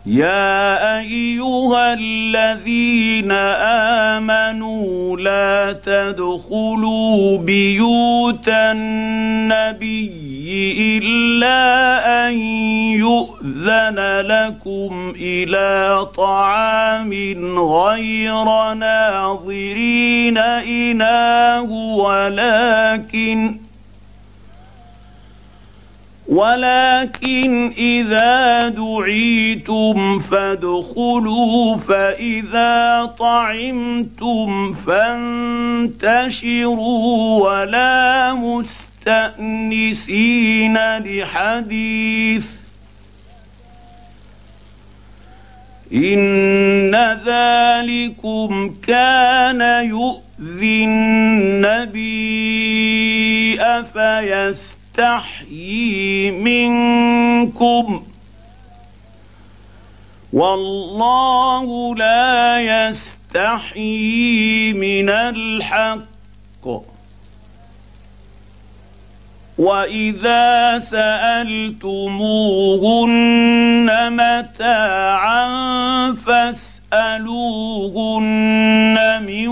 يا ايها الذين امنوا لا تدخلوا بيوت النبي الا ان يؤذن لكم الى طعام غير ناظرين اناه ولكن إذا دعيتم فادخلوا فإذا طعمتم فانتشروا ولا مستأنسين لحديث إن ذلكم كان يؤذي النبي فيستحيي منكم والله لا يستحيي من الحق واذا سالتموهن متاعا فاسالوهن من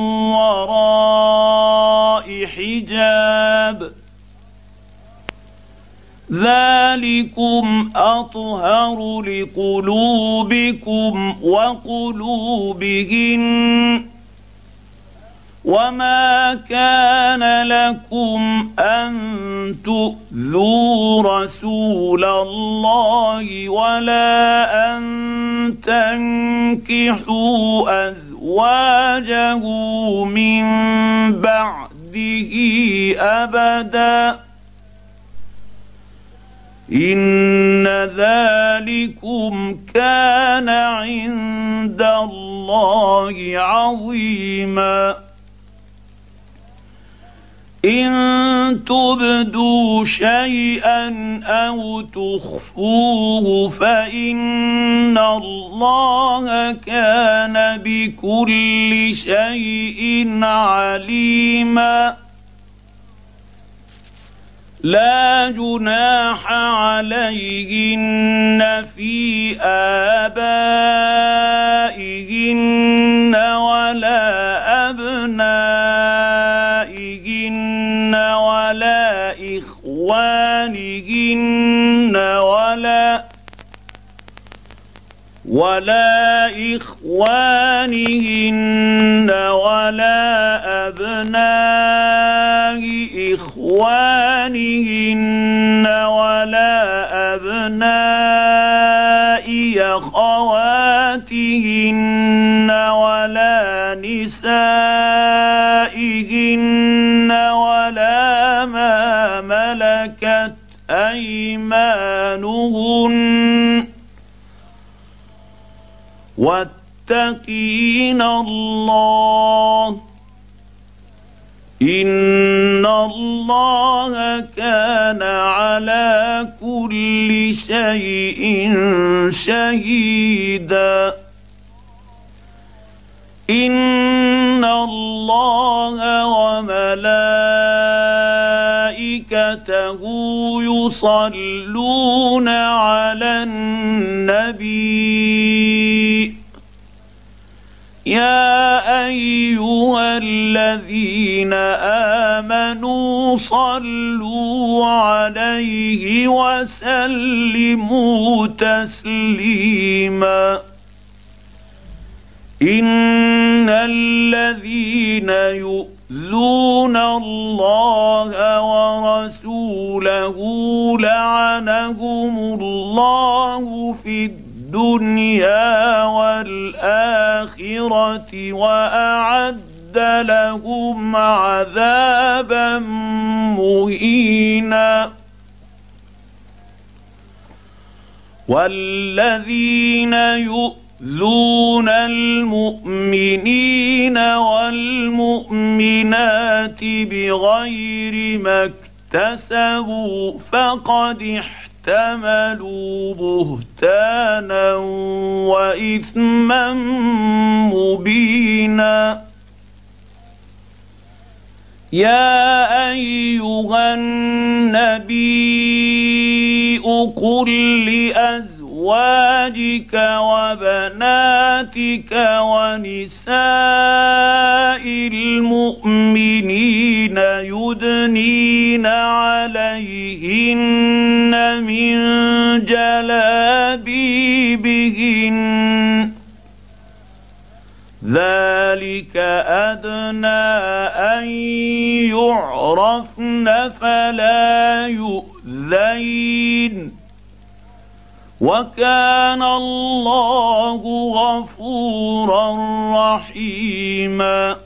وراء حجاب ذلكم اطهر لقلوبكم وقلوبهن وما كان لكم ان تؤذوا رسول الله ولا ان تنكحوا ازواجه من بعده ابدا ان ذلكم كان عند الله عظيما ان تبدوا شيئا او تخفوه فان الله كان بكل شيء عليما لا جناح عليهن في آبائهن ولا أبنائهن ولا إخوانهن ولا أبناء إخوانهن ولا أبناء أخواتهن ولا نسائهن ولا ما ملكت أيمانهن واتقين الله إن الله كان على كل شيء شهيدا إن الله وملائكته يصلون على النبي يا أيها الذين آمنوا صلوا عليه وسلموا تسليما إن الذين يؤذون الله ورسوله لعنهم الله في الدنيا والآخرة وأعد لهم عذابا مهينا والذين يؤذون المؤمنين والمؤمنات بغير ما اكتسبوا فقد احتملوا بهتانا وإثما مبينا يا أيها النبي قل لأزواجك ازواجك وبناتك ونساء المؤمنين يدنين عليهن من جلابيبهن ذلك أدنى أن يعرفن فلا يؤذين وكان الله غفورا رحيما.